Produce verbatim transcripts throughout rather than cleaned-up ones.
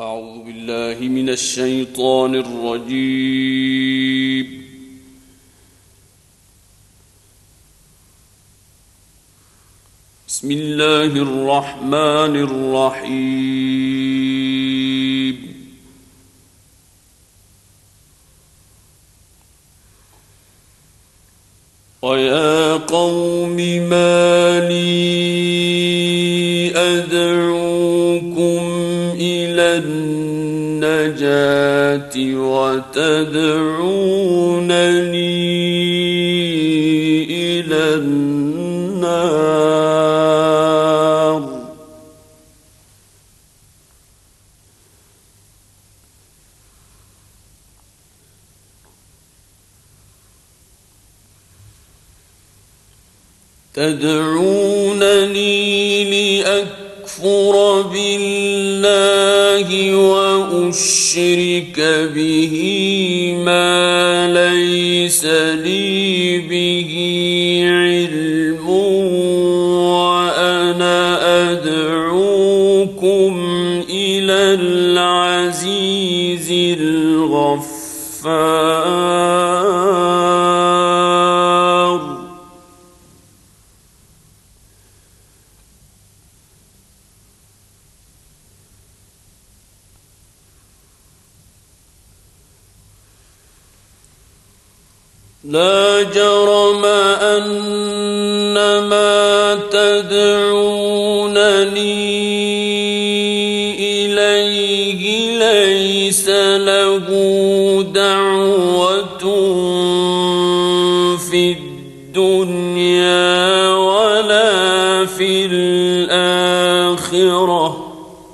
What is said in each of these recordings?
أعوذ بالله من الشيطان الرجيم. بسم الله الرحمن الرحيم. ويا قوم ما لي أدعوكم إلى النجاة وتدعونني إلى النار. تدعونني لأكفر بالله وأشرك به ما ليس لي به علم، وأنا أدعوكم إلى العزيز الغفار. لا جرم أن ما تدعونني إليه ليس له دعوة في الدنيا ولا في الآخرة،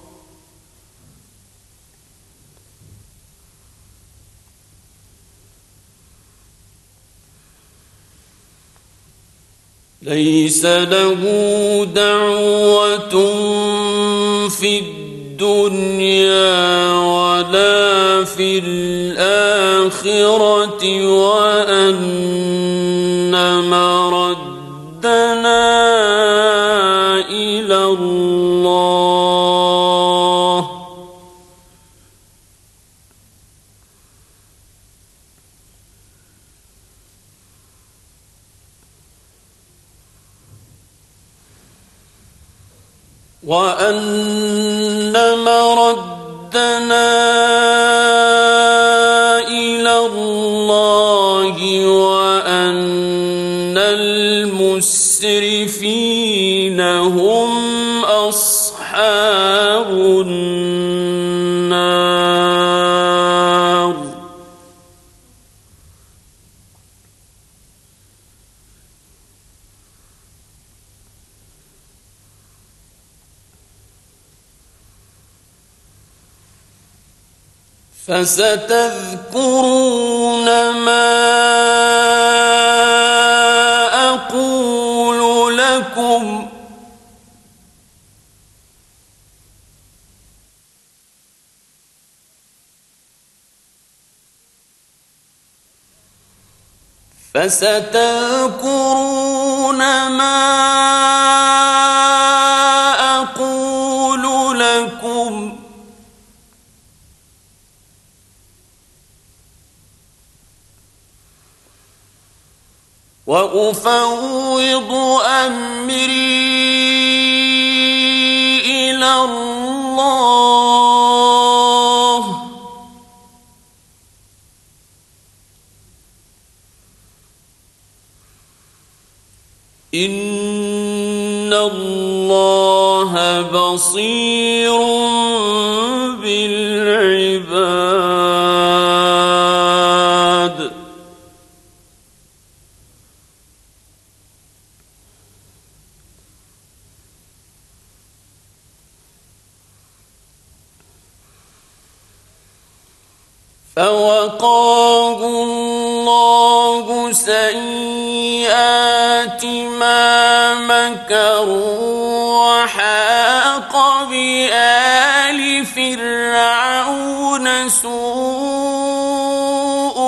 ليس له دعوة في الدنيا ولا في الآخرة، وأن مردنا إلى الله. وأن مردنا إلى الله، وأن المسرفين هم أصحاب النار. فستذكرون ما أقول لكم، فستذكرون ما أقول لكم، وأفوض أمري إلى الله. إن الله بصير بالعباد. فوقاه الله سيئات ما مكروا، وحاق بآل فرعون سوء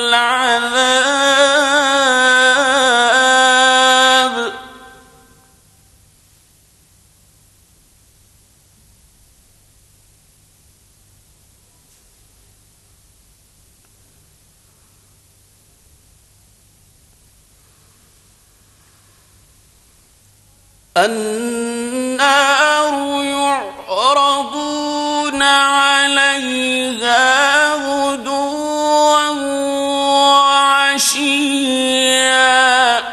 العذاب. النار يعرضون عليها غدوا وعشيا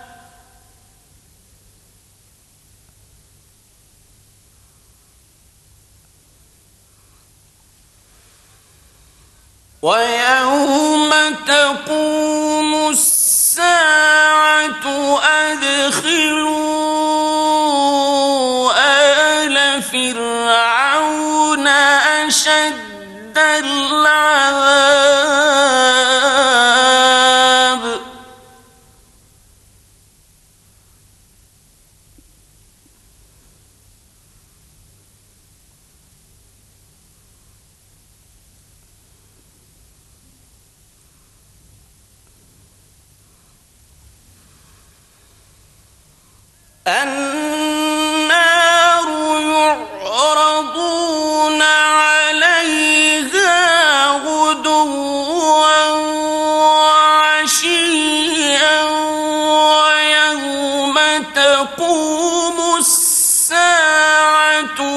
ويوم تقوم الساعة أدخلوا آل فرعون أشد العذاب النار يعرضون عليها غدوا وعشيا ويوم تقوم الساعة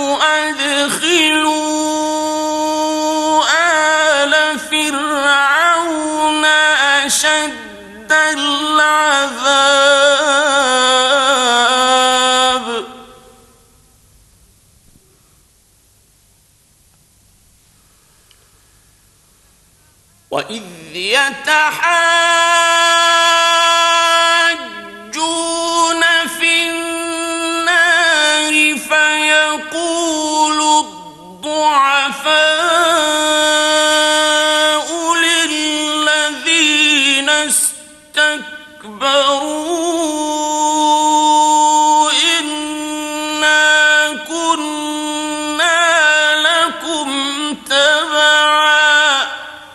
أدخلوا آل فرعون أشد العذاب وإذ يتحاجون في النار فيقول الضعفاء للذين استكبروا إنا كنا لكم تبعا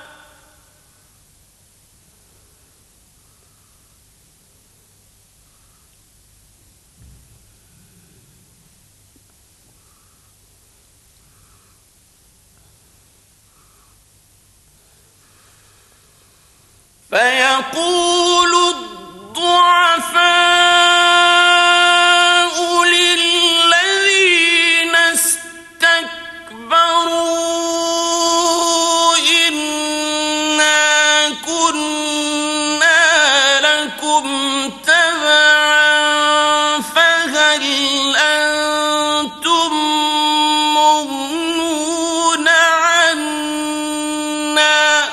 فيقول الضعفاء للذين استكبروا إنا كنا لكم تبعا فهل أنتم مغنون عنا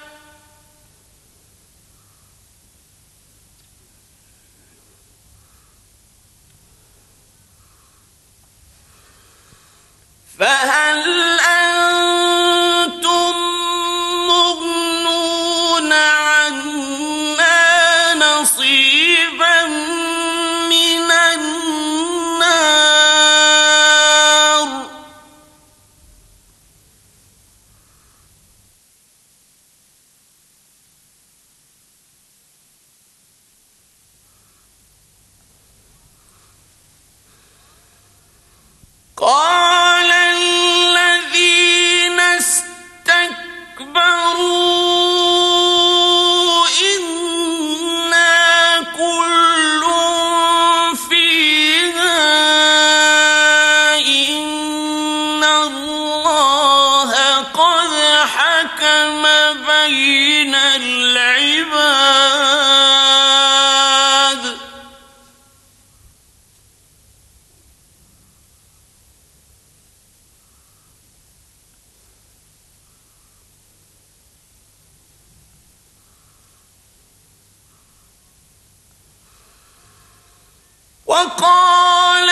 فهل أنتم مغنون عنا نصيبا من النار قال الذين استكبروا إنا كل فيها إن الله قد حكم بين العباد وقال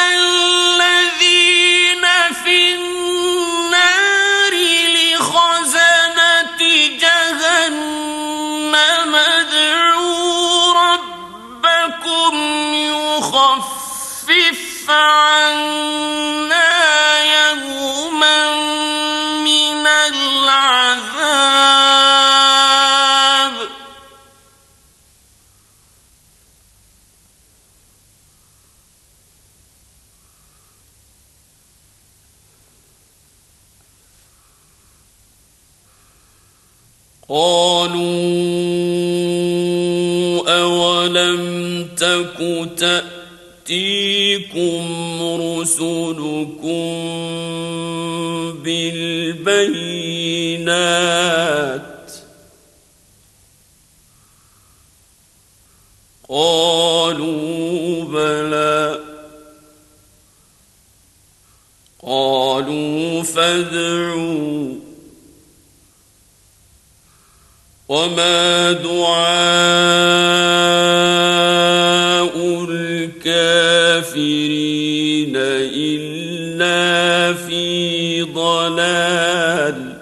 الذين في النار لخزنة جهنم ادعوا ربكم يخفف عنا يوما من العذاب قالوا أولم تك تأتيكم تَأْتِيكُمْ رُسُلُكُم بِالْبَيِّنَاتِ قَالُوا بَلَى قَالُوا فَادْعُوا وَمَا دُعَاءُ الْكَافِرِينَ إِلَّا فِي ضَلَالٍ.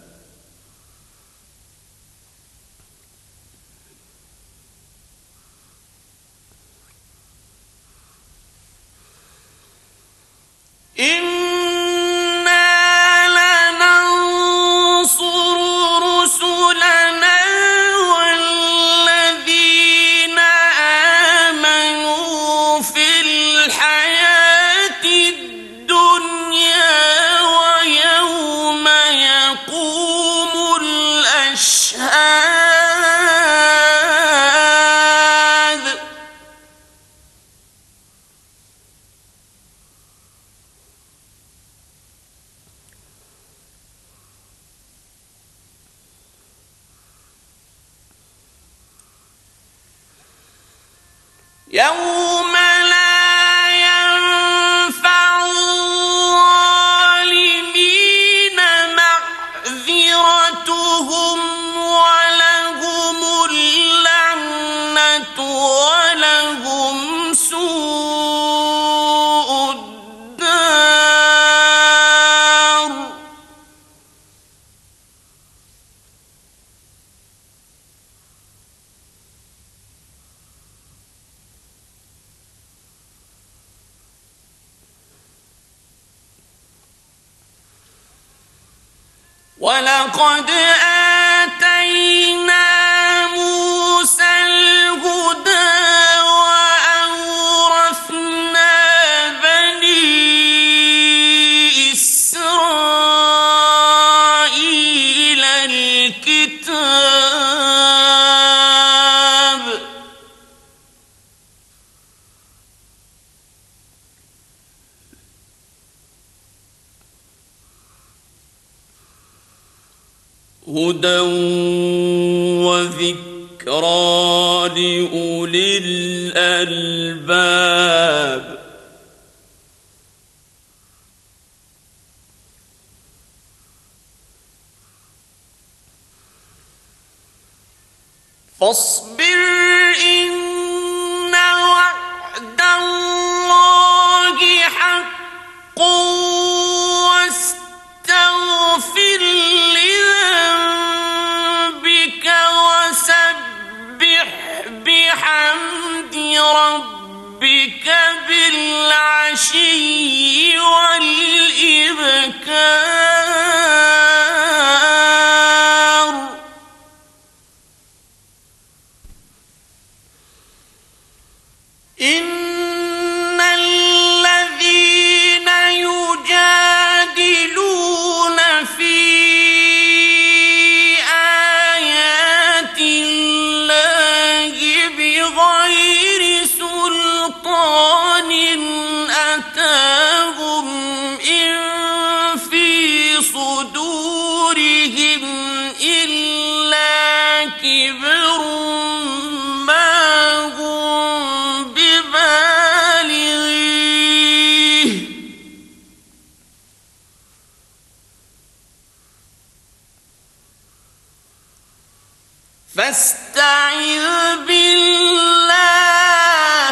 يوم لا ينفع الظالمين معذرتهم ولهم اللعنة ولهم سوء الدار. وَلَقَدْ آتَيْنَا مُوسَى الْهُدَىٰ وَأَوْرَثْنَا بَنِي إِسْرَائِيلَ الْكِتَابَ. هُدًى وَذِكْرَىٰ لِأُولِي الْأَلْبَابِ. فاصبر إن وعد الله حق واستغفر لذنبك وسبح بحمد ربك بالعشي والإبكار. إن الذين يجادلون في آيات الله بغير سلطان أتاهم إن في صدورهم إلا كبر ما هم ببالغيه فاستعذ بالله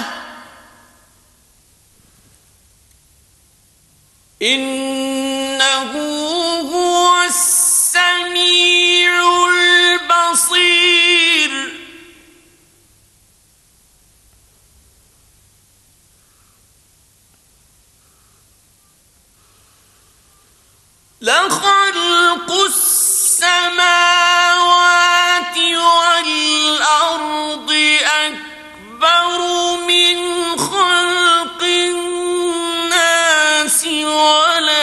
إنه هو السميع البصير. لخلق السماوات والأرض أكبر من خلق الناس ولكن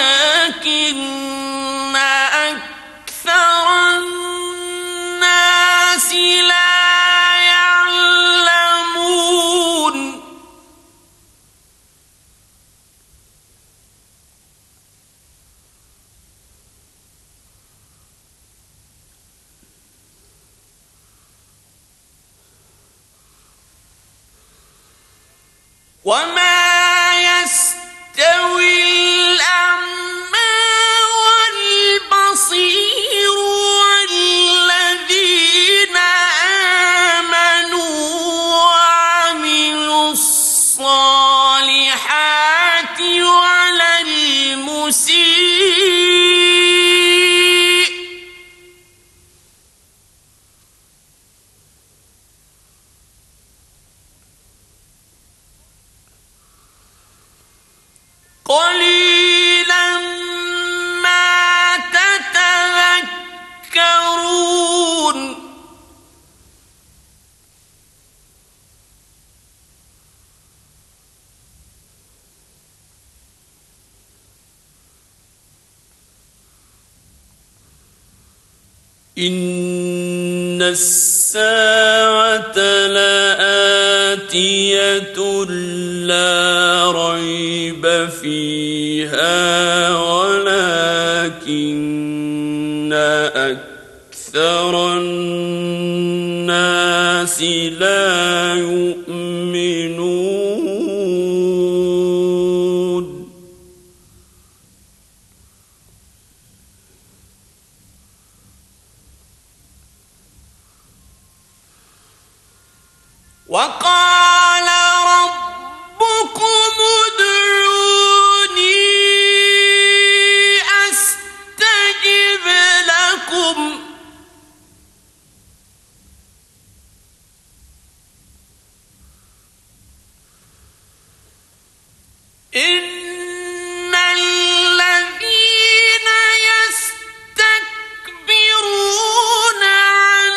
وما يستوي الأعمى والبصير والذين آمنوا وعملوا الصالحات ولا المسيء قليلا ما تتذكرون إن الساعة لآتية لا ريب فيها ولكن أكثر الناس لا يؤمنون وقال ربكم ادعوني أستجب لكم إن الذين يستكبرون عن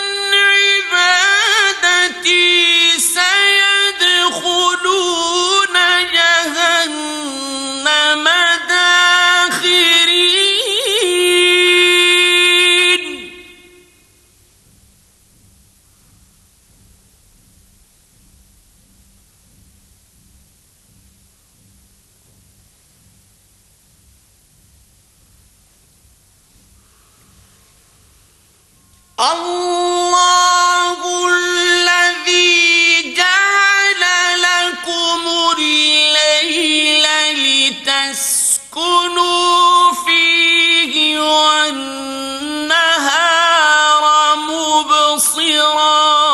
عبادتي سيدخلون جهنم داخرين الله الذي جعل لكم الليل لتسكنوا فيه والنهار مبصرا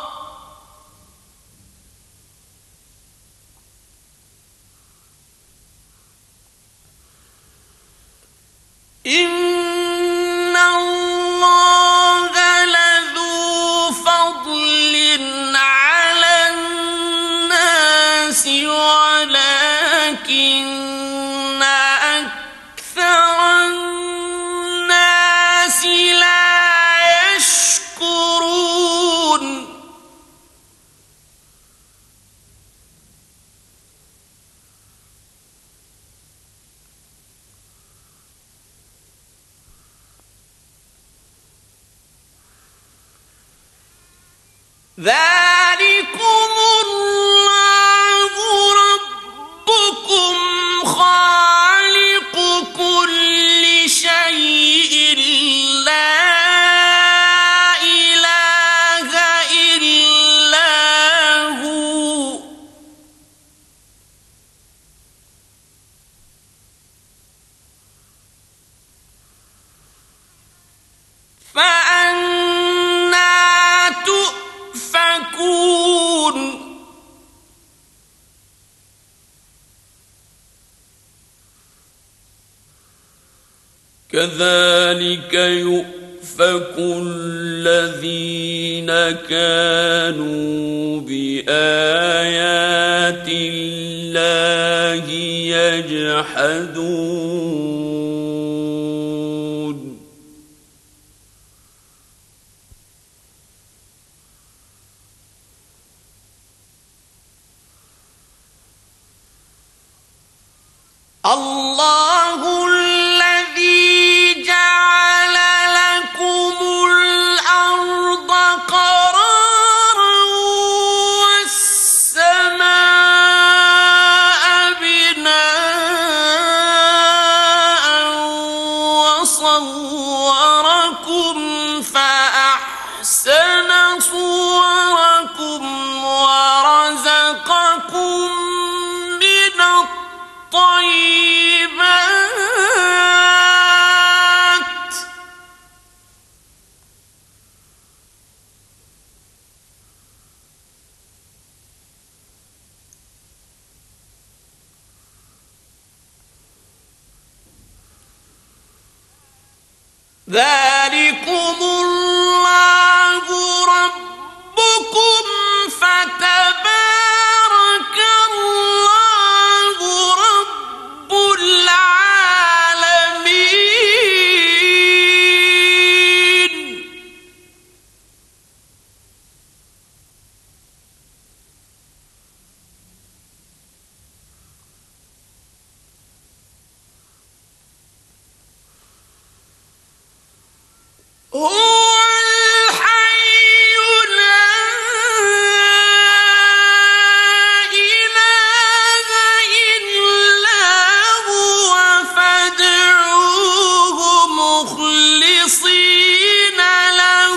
إن الله لذو فضل على الناس ولكن أكثر الناس لا يشكرون ذلكم الله ربكم خالق كل شيء لا إله إلا هو فأنا تؤفكون كذلك يؤفك الذين كانوا بآيات الله يجحدون الله الذي جعل لكم الأرض قرارا والسماء بناء وصوركم فأحسن صوركم ورزقكم ذلكم الله ربكم فتبارك الله رب العالمين. هو الحي لا إله إلا هو فادعوه مخلصين له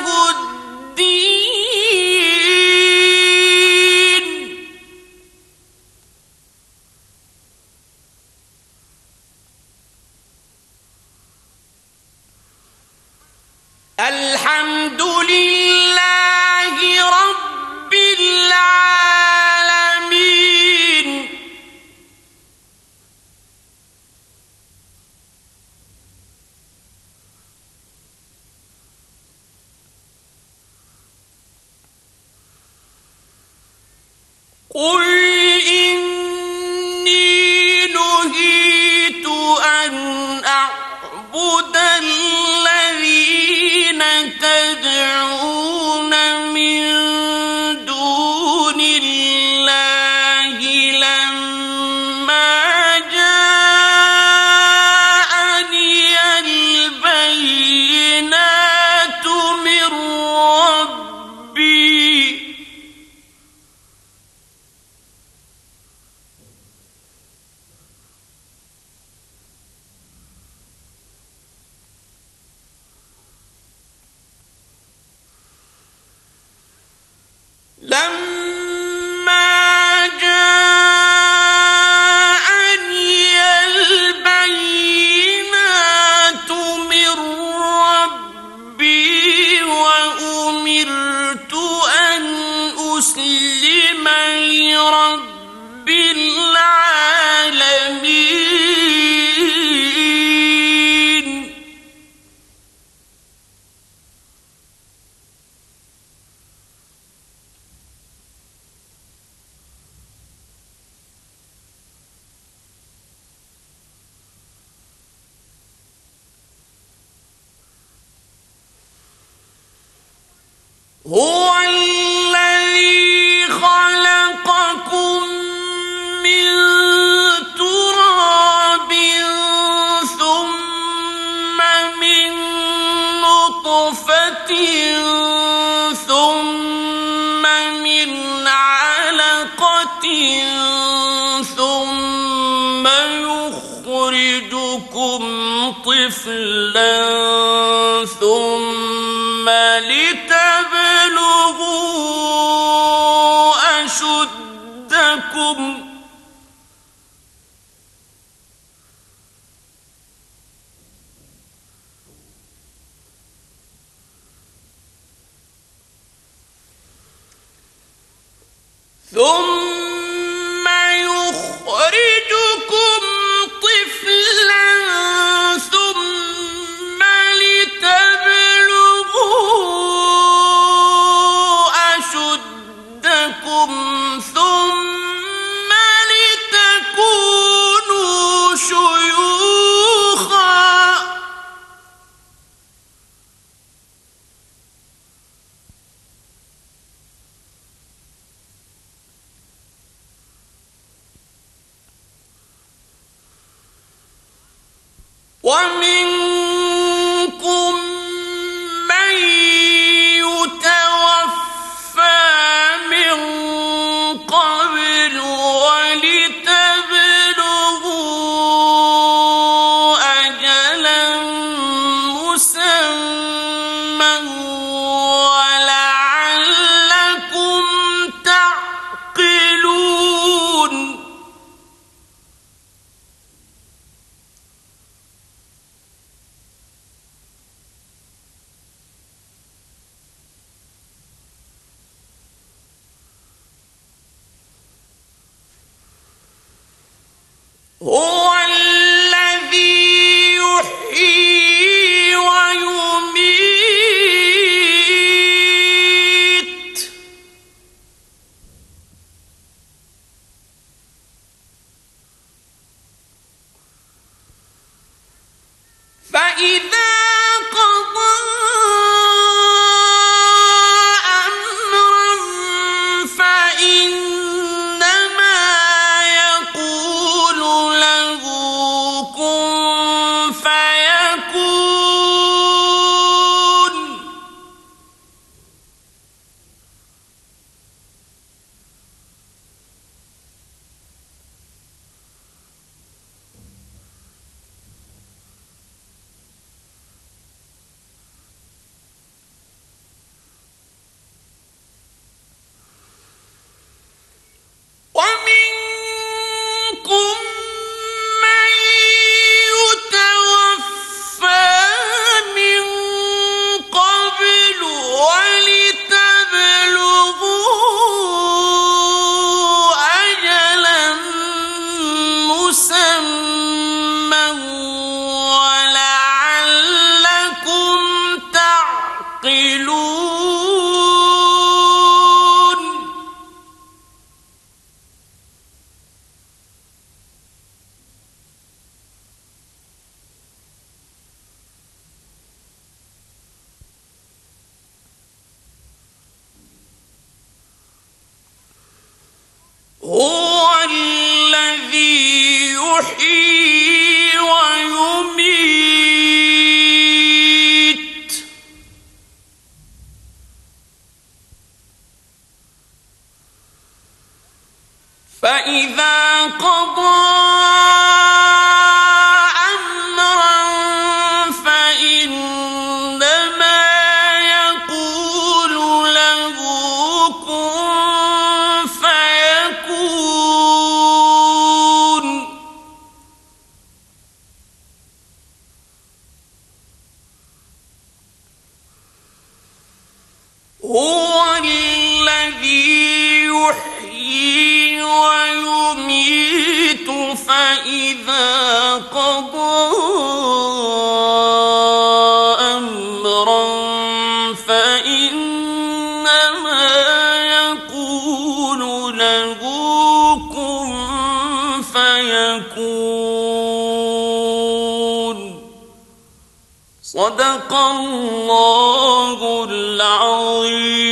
الدين. الحمد لله رب العالمين. قل إني نهيت أن أعبد الذين تدعون من دون الله لما جاءني البينات من ربي. لما جاءني البينات من ربي وأمرت أن أسلم لرب العالمين. هو الذي خلقكم من تراب ثم من نطفة ثم من علقة ثم يخرجكم طفلا ثم لتبلغوا أشدكم ثم يخرجكم طفلا ثم لتبلغوا أشدكم ثم لتكونوا شيوخا. ومنكم من يتوفى من قبل ولتبلغوا أجلا مسمى ولعلكم تعقلون. فإذا قضى أمرا فإنما يقول له كن فيكون. هو الذي يحيي ويميت فإذا قضى أمرا فإنما يقول له كن فيكون. صدق الله العظيم.